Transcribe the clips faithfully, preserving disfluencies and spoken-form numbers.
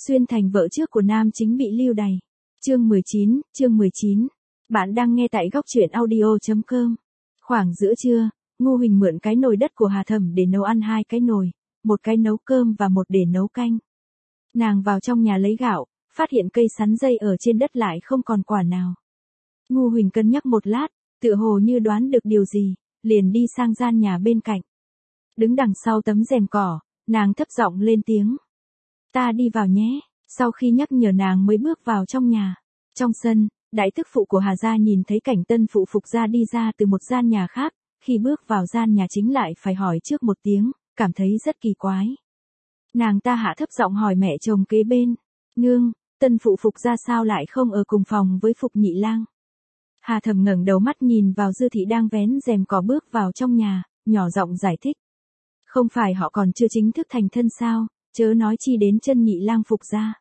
Xuyên thành vợ trước của nam chính bị lưu đày. Chương mười chín, chương mười chín. Bạn đang nghe tại góc truyện audio chấm com. Khoảng giữa trưa, Ngô Huỳnh mượn cái nồi đất của Hà Thẩm để nấu ăn hai cái nồi, một cái nấu cơm và một để nấu canh. Nàng vào trong nhà lấy gạo, phát hiện cây sắn dây ở trên đất lại không còn quả nào. Ngô Huỳnh cân nhắc một lát, tựa hồ như đoán được điều gì, liền đi sang gian nhà bên cạnh. Đứng đằng sau tấm rèm cỏ, nàng thấp giọng lên tiếng. Ta đi vào nhé. Sau khi nhắc nhở nàng mới bước vào trong nhà. Trong sân, đại tức phụ của Hà gia nhìn thấy cảnh tân phụ Phục gia đi ra từ một gian nhà khác, khi bước vào gian nhà chính lại phải hỏi trước một tiếng, cảm thấy rất kỳ quái. Nàng ta hạ thấp giọng hỏi mẹ chồng kế bên, nương, tân phụ Phục gia sao lại không ở cùng phòng với Phục nhị lang? Hà Thẩm ngẩng đầu mắt nhìn vào Dư thị đang vén rèm cỏ bước vào trong nhà, nhỏ giọng giải thích. Không phải họ còn chưa chính thức thành thân sao, chớ nói chi đến chân nhị lang Phục gia.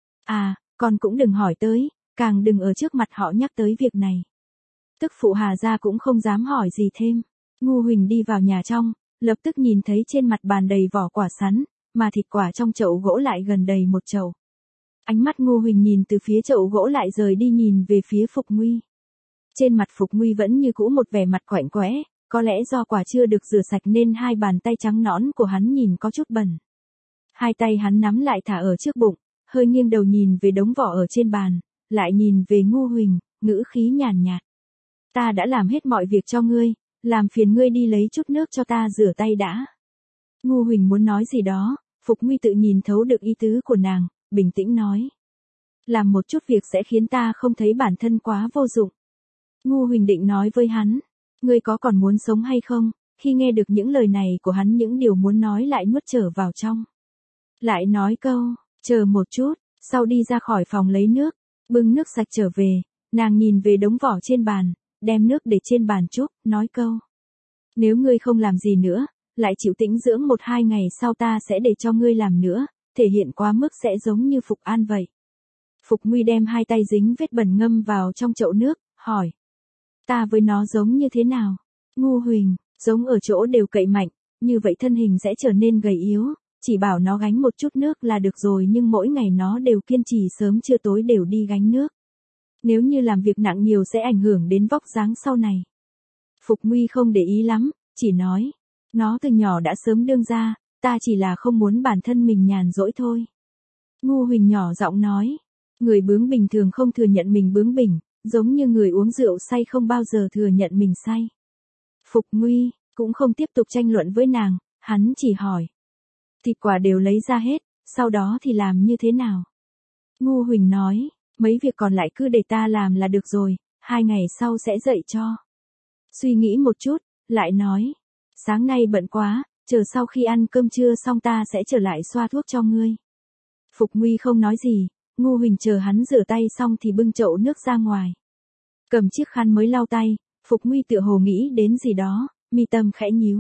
À, con cũng đừng hỏi tới, càng đừng ở trước mặt họ nhắc tới việc này. Tức phụ Hà gia cũng không dám hỏi gì thêm. Ngô Huỳnh đi vào nhà trong, lập tức nhìn thấy trên mặt bàn đầy vỏ quả sắn, mà thịt quả trong chậu gỗ lại gần đầy một chậu. Ánh mắt Ngô Huỳnh nhìn từ phía chậu gỗ lại rời đi nhìn về phía Phục Nguy. Trên mặt Phục Nguy vẫn như cũ một vẻ mặt quạnh quẽ, có lẽ do quả chưa được rửa sạch nên hai bàn tay trắng nõn của hắn nhìn có chút bẩn. Hai tay hắn nắm lại thả ở trước bụng, hơi nghiêng đầu nhìn về đống vỏ ở trên bàn, lại nhìn về Ngô Huỳnh, ngữ khí nhàn nhạt. Ta đã làm hết mọi việc cho ngươi, làm phiền ngươi đi lấy chút nước cho ta rửa tay đã. Ngô Huỳnh muốn nói gì đó, Phục Nguy tự nhìn thấu được ý tứ của nàng, bình tĩnh nói. Làm một chút việc sẽ khiến ta không thấy bản thân quá vô dụng. Ngô Huỳnh định nói với hắn, ngươi có còn muốn sống hay không? Khi nghe được những lời này của hắn, những điều muốn nói lại nuốt trở vào trong. Lại nói câu, chờ một chút, sau đi ra khỏi phòng lấy nước, bưng nước sạch trở về, nàng nhìn về đống vỏ trên bàn, đem nước để trên bàn chút, nói câu. Nếu ngươi không làm gì nữa, lại chịu tĩnh dưỡng một hai ngày sau ta sẽ để cho ngươi làm nữa, thể hiện quá mức sẽ giống như Phục An vậy. Phục Nguy đem hai tay dính vết bẩn ngâm vào trong chậu nước, hỏi. Ta với nó giống như thế nào? Ngô Huỳnh, giống ở chỗ đều cậy mạnh, như vậy thân hình sẽ trở nên gầy yếu, chỉ bảo nó gánh một chút nước là được rồi, nhưng mỗi ngày nó đều kiên trì sớm trưa tối đều đi gánh nước. Nếu như làm việc nặng nhiều sẽ ảnh hưởng đến vóc dáng sau này. Phục Nguy không để ý lắm, chỉ nói, nó từ nhỏ đã sớm đương ra, ta chỉ là không muốn bản thân mình nhàn rỗi thôi. Ngô Huỳnh nhỏ giọng nói, người bướng bỉnh thường không thừa nhận mình bướng bỉnh, giống như người uống rượu say không bao giờ thừa nhận mình say. Phục Nguy cũng không tiếp tục tranh luận với nàng, hắn chỉ hỏi. Thịt quả đều lấy ra hết, sau đó thì làm như thế nào? Ngô Huỳnh nói, mấy việc còn lại cứ để ta làm là được rồi, hai ngày sau sẽ dậy cho. Suy nghĩ một chút, lại nói, sáng nay bận quá, chờ sau khi ăn cơm trưa xong ta sẽ trở lại xoa thuốc cho ngươi. Phục Nguy không nói gì, Ngô Huỳnh chờ hắn rửa tay xong thì bưng chậu nước ra ngoài. Cầm chiếc khăn mới lau tay, Phục Nguy tựa hồ nghĩ đến gì đó, mi tâm khẽ nhíu.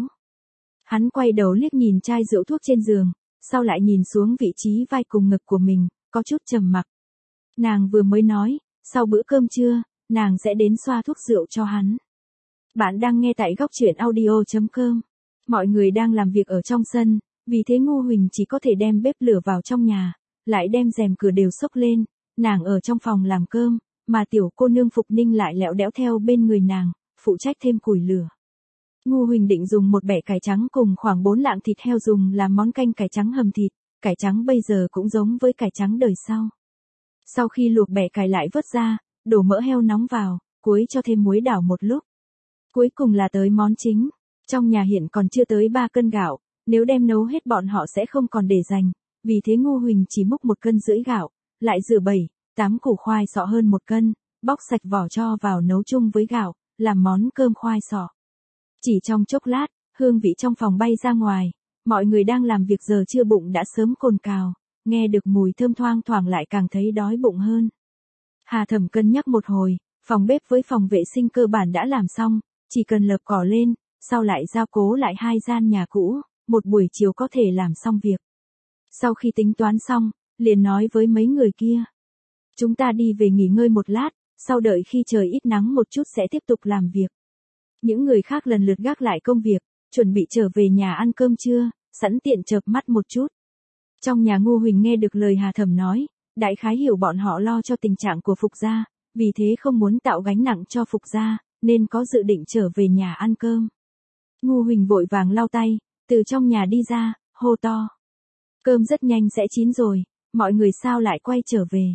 Hắn quay đầu liếc nhìn chai rượu thuốc trên giường, sau lại nhìn xuống vị trí vai cùng ngực của mình, có chút trầm mặc. Nàng vừa mới nói, sau bữa cơm trưa, nàng sẽ đến xoa thuốc rượu cho hắn. Bạn đang nghe tại góc truyện audio chấm com. Mọi người đang làm việc ở trong sân, vì thế Ngô Huỳnh chỉ có thể đem bếp lửa vào trong nhà, lại đem rèm cửa đều xốc lên, nàng ở trong phòng làm cơm, mà tiểu cô nương Phục Ninh lại lẹo đẽo theo bên người nàng, phụ trách thêm củi lửa. Ngô Huỳnh định dùng một bẻ cải trắng cùng khoảng bốn lạng thịt heo dùng làm món canh cải trắng hầm thịt, cải trắng bây giờ cũng giống với cải trắng đời sau. Sau khi luộc bẻ cải lại vớt ra, đổ mỡ heo nóng vào, cuối cho thêm muối đảo một lúc. Cuối cùng là tới món chính. Trong nhà hiện còn chưa tới ba cân gạo, nếu đem nấu hết bọn họ sẽ không còn để dành, vì thế Ngô Huỳnh chỉ múc một cân rưỡi gạo, lại rửa bảy, tám củ khoai sọ hơn một cân, bóc sạch vỏ cho vào nấu chung với gạo, làm món cơm khoai sọ. Chỉ trong chốc lát, hương vị trong phòng bay ra ngoài, mọi người đang làm việc giờ trưa bụng đã sớm cồn cào, nghe được mùi thơm thoang thoảng lại càng thấy đói bụng hơn. Hà Thẩm cân nhắc một hồi, phòng bếp với phòng vệ sinh cơ bản đã làm xong, chỉ cần lợp cỏ lên, sau lại gia cố lại hai gian nhà cũ, một buổi chiều có thể làm xong việc. Sau khi tính toán xong, liền nói với mấy người kia. Chúng ta đi về nghỉ ngơi một lát, sau đợi khi trời ít nắng một chút sẽ tiếp tục làm việc. Những người khác lần lượt gác lại công việc, chuẩn bị trở về nhà ăn cơm trưa, sẵn tiện chợp mắt một chút. Trong nhà Ngô Huỳnh nghe được lời Hà Thẩm nói, đại khái hiểu bọn họ lo cho tình trạng của Phục gia, vì thế không muốn tạo gánh nặng cho Phục gia, nên có dự định trở về nhà ăn cơm. Ngô Huỳnh vội vàng lau tay, từ trong nhà đi ra, hô to. Cơm rất nhanh sẽ chín rồi, mọi người sao lại quay trở về?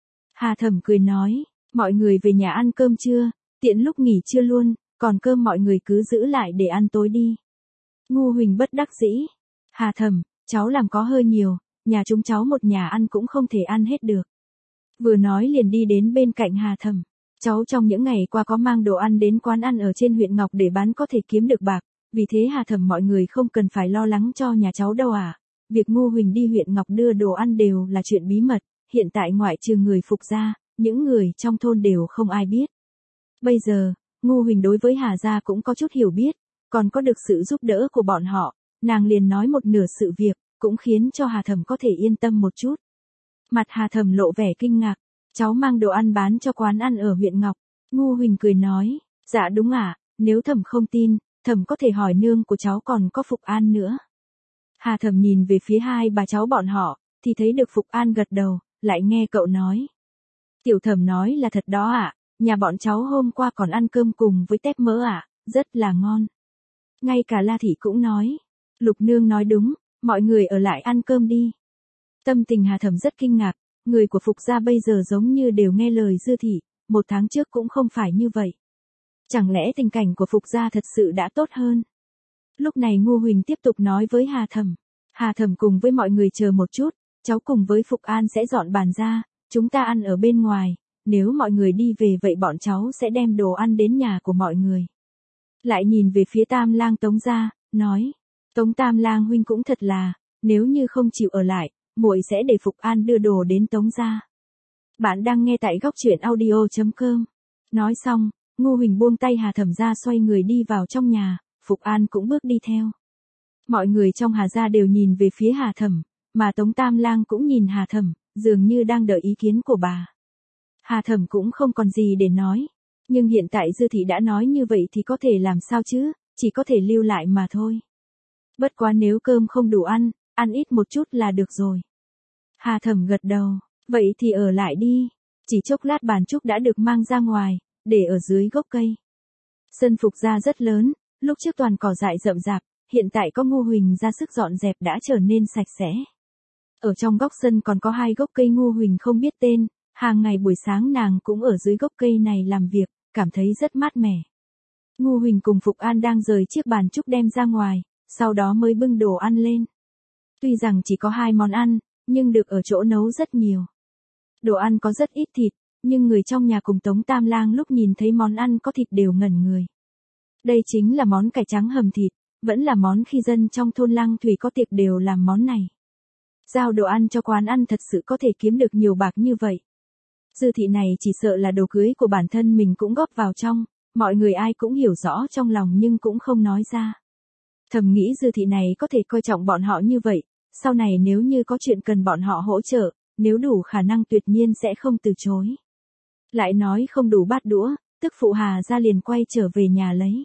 Hà Thẩm cười nói, mọi người về nhà ăn cơm trưa, tiện lúc nghỉ trưa luôn, còn cơm mọi người cứ giữ lại để ăn tối đi. Ngô Huỳnh bất đắc dĩ. Hà Thẩm, cháu làm có hơi nhiều, nhà chúng cháu một nhà ăn cũng không thể ăn hết được. Vừa nói liền đi đến bên cạnh Hà Thẩm. Cháu trong những ngày qua có mang đồ ăn đến quán ăn ở trên huyện Ngọc để bán có thể kiếm được bạc, vì thế Hà Thẩm mọi người không cần phải lo lắng cho nhà cháu đâu à. Việc Ngô Huỳnh đi huyện Ngọc đưa đồ ăn đều là chuyện bí mật, hiện tại ngoại trừ người Phục gia, những người trong thôn đều không ai biết. Bây giờ, Ngô Huỳnh đối với Hà gia cũng có chút hiểu biết, còn có được sự giúp đỡ của bọn họ, nàng liền nói một nửa sự việc, cũng khiến cho Hà Thẩm có thể yên tâm một chút. Mặt Hà Thẩm lộ vẻ kinh ngạc, cháu mang đồ ăn bán cho quán ăn ở huyện Ngọc. Ngô Huỳnh cười nói, dạ đúng ạ, nếu Thẩm không tin, Thẩm có thể hỏi nương của cháu còn có Phục An nữa. Hà Thẩm nhìn về phía hai bà cháu bọn họ, thì thấy được Phục An gật đầu, lại nghe cậu nói. Tiểu Thẩm nói là thật đó ạ, nhà bọn cháu hôm qua còn ăn cơm cùng với tép mỡ ạ, rất là ngon. Ngay cả La Thị cũng nói, Lục nương nói đúng, mọi người ở lại ăn cơm đi. Tâm tình Hà Thẩm rất kinh ngạc, người của Phục gia bây giờ giống như đều nghe lời Dư Thị, một tháng trước cũng không phải như vậy. Chẳng lẽ tình cảnh của Phục gia thật sự đã tốt hơn? Lúc này Ngô Huỳnh tiếp tục nói với Hà Thẩm. Hà Thẩm cùng với mọi người chờ một chút, cháu cùng với Phục An sẽ dọn bàn ra, chúng ta ăn ở bên ngoài, nếu mọi người đi về vậy bọn cháu sẽ đem đồ ăn đến nhà của mọi người. Lại nhìn về phía Tam Lang Tống gia, nói, Tống Tam Lang huynh cũng thật là, nếu như không chịu ở lại, muội sẽ để Phục An đưa đồ đến Tống gia. Bạn đang nghe tại góc truyện audio chấm com. Nói xong, Ngô Huỳnh buông tay Hà Thẩm ra xoay người đi vào trong nhà, Phục An cũng bước đi theo. Mọi người trong Hà gia đều nhìn về phía Hà Thẩm, mà Tống Tam Lang cũng nhìn Hà Thẩm, dường như đang đợi ý kiến của bà. Hà Thẩm cũng không còn gì để nói, nhưng hiện tại Dư Thị đã nói như vậy thì có thể làm sao chứ, chỉ có thể lưu lại mà thôi. Bất quá nếu cơm không đủ ăn, ăn ít một chút là được rồi. Hà Thẩm gật đầu, vậy thì ở lại đi. Chỉ chốc lát bàn trúc đã được mang ra ngoài, để ở dưới gốc cây. Sân Phục gia rất lớn, lúc trước toàn cỏ dại rậm rạp, hiện tại có Ngô Huỳnh ra sức dọn dẹp đã trở nên sạch sẽ. Ở trong góc sân còn có hai gốc cây Ngô Huỳnh không biết tên, hàng ngày buổi sáng nàng cũng ở dưới gốc cây này làm việc, cảm thấy rất mát mẻ. Ngô Huỳnh cùng Phục An đang rời chiếc bàn trúc đem ra ngoài, sau đó mới bưng đồ ăn lên. Tuy rằng chỉ có hai món ăn, nhưng được ở chỗ nấu rất nhiều. Đồ ăn có rất ít thịt, nhưng người trong nhà cùng Tống Tam Lang lúc nhìn thấy món ăn có thịt đều ngẩn người. Đây chính là món cải trắng hầm thịt, vẫn là món khi dân trong thôn Lăng Thủy có tiệc đều làm món này. Giao đồ ăn cho quán ăn thật sự có thể kiếm được nhiều bạc như vậy. Dư Thị này chỉ sợ là đồ cưới của bản thân mình cũng góp vào trong, mọi người ai cũng hiểu rõ trong lòng nhưng cũng không nói ra. Thầm nghĩ Dư Thị này có thể coi trọng bọn họ như vậy, sau này nếu như có chuyện cần bọn họ hỗ trợ, nếu đủ khả năng tuyệt nhiên sẽ không từ chối. Lại nói không đủ bát đũa, tức phụ Hà ra liền quay trở về nhà lấy.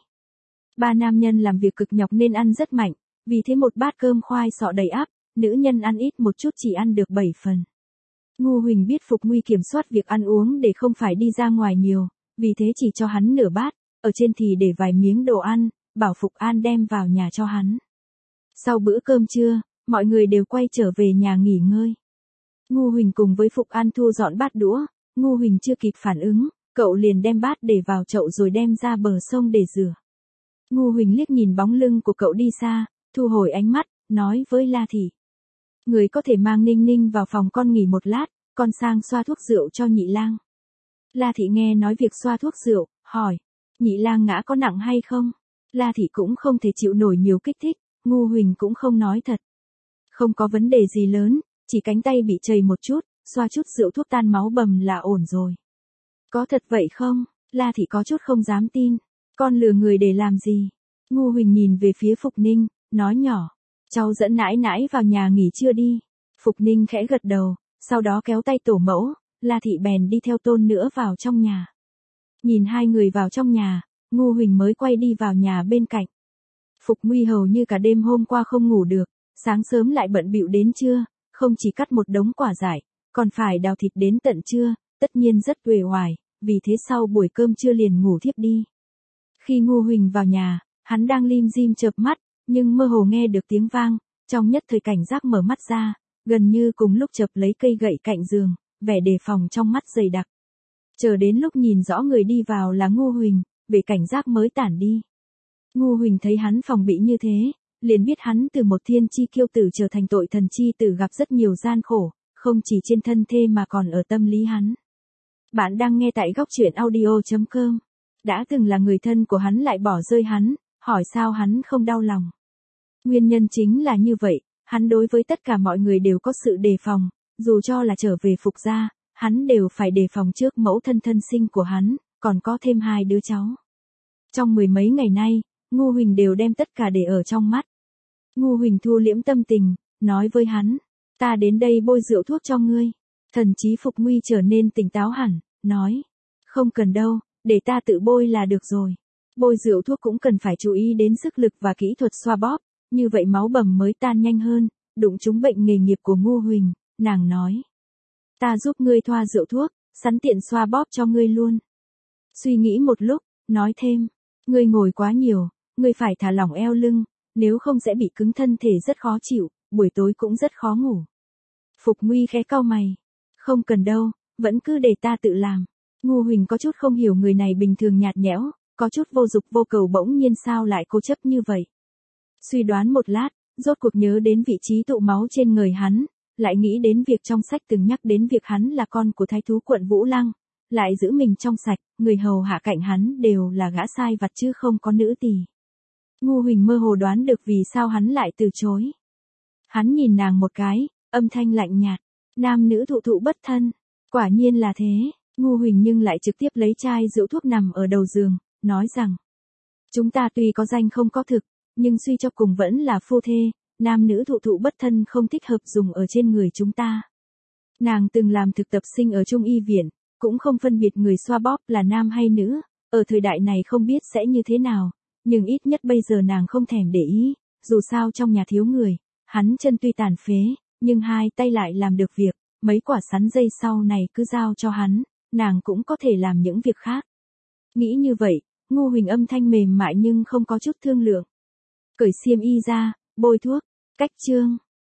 Ba nam nhân làm việc cực nhọc nên ăn rất mạnh, vì thế một bát cơm khoai sọ đầy ắp, nữ nhân ăn ít một chút chỉ ăn được bảy phần. Ngô Huỳnh biết Phục Nguy kiểm soát việc ăn uống để không phải đi ra ngoài nhiều, vì thế chỉ cho hắn nửa bát, ở trên thì để vài miếng đồ ăn, bảo Phục An đem vào nhà cho hắn. Sau bữa cơm trưa, mọi người đều quay trở về nhà nghỉ ngơi. Ngô Huỳnh cùng với Phục An thu dọn bát đũa, Ngô Huỳnh chưa kịp phản ứng, cậu liền đem bát để vào chậu rồi đem ra bờ sông để rửa. Ngô Huỳnh liếc nhìn bóng lưng của cậu đi xa, thu hồi ánh mắt, nói với La Thị. Người có thể mang Ninh Ninh vào phòng con nghỉ một lát, con sang xoa thuốc rượu cho nhị lang. La Thị nghe nói việc xoa thuốc rượu, hỏi, nhị lang ngã có nặng hay không? La Thị cũng không thể chịu nổi nhiều kích thích, Ngô Huỳnh cũng không nói thật. Không có vấn đề gì lớn, chỉ cánh tay bị chảy một chút, xoa chút rượu thuốc tan máu bầm là ổn rồi. Có thật vậy không? La Thị có chút không dám tin. Con lừa người để làm gì? Ngô Huỳnh nhìn về phía Phục Ninh, nói nhỏ. Cháu dẫn nãi nãi vào nhà nghỉ trưa đi. Phục Ninh khẽ gật đầu, sau đó kéo tay tổ mẫu, La Thị bèn đi theo tôn nữa vào trong nhà. Nhìn hai người vào trong nhà, Ngô Huỳnh mới quay đi vào nhà bên cạnh. Phục Nguy hầu như cả đêm hôm qua không ngủ được, sáng sớm lại bận bịu đến trưa, không chỉ cắt một đống quả dại, còn phải đào thịt đến tận trưa, tất nhiên rất uể oải, vì thế sau buổi cơm trưa liền ngủ thiếp đi. Khi Ngô Huỳnh vào nhà, hắn đang lim dim chợp mắt, nhưng mơ hồ nghe được tiếng vang, trong nhất thời cảnh giác mở mắt ra, gần như cùng lúc chập lấy cây gậy cạnh giường, vẻ đề phòng trong mắt dày đặc. Chờ đến lúc nhìn rõ người đi vào là Ngô Huỳnh, vẻ cảnh giác mới tản đi. Ngô Huỳnh thấy hắn phòng bị như thế, liền biết hắn từ một thiên chi kiêu tử trở thành tội thần chi tử gặp rất nhiều gian khổ, không chỉ trên thân thê mà còn ở tâm lý hắn. Bạn đang nghe tại góc truyện audio chấm com. Đã từng là người thân của hắn lại bỏ rơi hắn, hỏi sao hắn không đau lòng. Nguyên nhân chính là như vậy, hắn đối với tất cả mọi người đều có sự đề phòng, dù cho là trở về Phục gia, hắn đều phải đề phòng trước mẫu thân thân sinh của hắn, còn có thêm hai đứa cháu. Trong mười mấy ngày nay, Ngô Huỳnh đều đem tất cả để ở trong mắt. Ngô Huỳnh thu liễm tâm tình, nói với hắn, ta đến đây bôi rượu thuốc cho ngươi. Thần chí Phục Nguy trở nên tỉnh táo hẳn, nói, không cần đâu, để ta tự bôi là được rồi. Bôi rượu thuốc cũng cần phải chú ý đến sức lực và kỹ thuật xoa bóp, như vậy máu bầm mới tan nhanh hơn, đụng trúng bệnh nghề nghiệp của Ngô Huỳnh, nàng nói. Ta giúp ngươi thoa rượu thuốc, sẵn tiện xoa bóp cho ngươi luôn. Suy nghĩ một lúc, nói thêm, ngươi ngồi quá nhiều, ngươi phải thả lỏng eo lưng, nếu không sẽ bị cứng thân thể rất khó chịu, buổi tối cũng rất khó ngủ. Phục Nguy khẽ cau mày, không cần đâu, vẫn cứ để ta tự làm. Ngô Huỳnh có chút không hiểu người này bình thường nhạt nhẽo, có chút vô dục vô cầu bỗng nhiên sao lại cố chấp như vậy. Suy đoán một lát, rốt cuộc nhớ đến vị trí tụ máu trên người hắn, lại nghĩ đến việc trong sách từng nhắc đến việc hắn là con của thái thú quận Vũ Lăng, lại giữ mình trong sạch, người hầu hạ cạnh hắn đều là gã sai vặt chứ không có nữ tỳ. Ngô Huỳnh mơ hồ đoán được vì sao hắn lại từ chối. Hắn nhìn nàng một cái, âm thanh lạnh nhạt, nam nữ thụ thụ bất thân, quả nhiên là thế. Ngô Huỳnh nhưng lại trực tiếp lấy chai rượu thuốc nằm ở đầu giường, nói rằng, chúng ta tuy có danh không có thực, nhưng suy cho cùng vẫn là phu thê, nam nữ thụ thụ bất thân không thích hợp dùng ở trên người chúng ta. Nàng từng làm thực tập sinh ở Trung y viện, cũng không phân biệt người xoa bóp là nam hay nữ, ở thời đại này không biết sẽ như thế nào, nhưng ít nhất bây giờ nàng không thèm để ý, dù sao trong nhà thiếu người, hắn chân tuy tàn phế, nhưng hai tay lại làm được việc, mấy quả sắn dây sau này cứ giao cho hắn, nàng cũng có thể làm những việc khác. Nghĩ như vậy, Ngô Huỳnh âm thanh mềm mại nhưng không có chút thương lượng. Cởi xiêm y ra, bôi thuốc, cách chương.